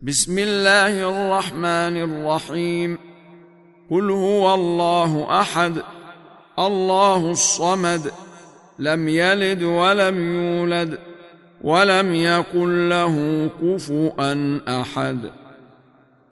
بسم الله الرحمن الرحيم. قل هو الله أحد الله الصمد لم يلد ولم يولد ولم يكن له كفوا أحد.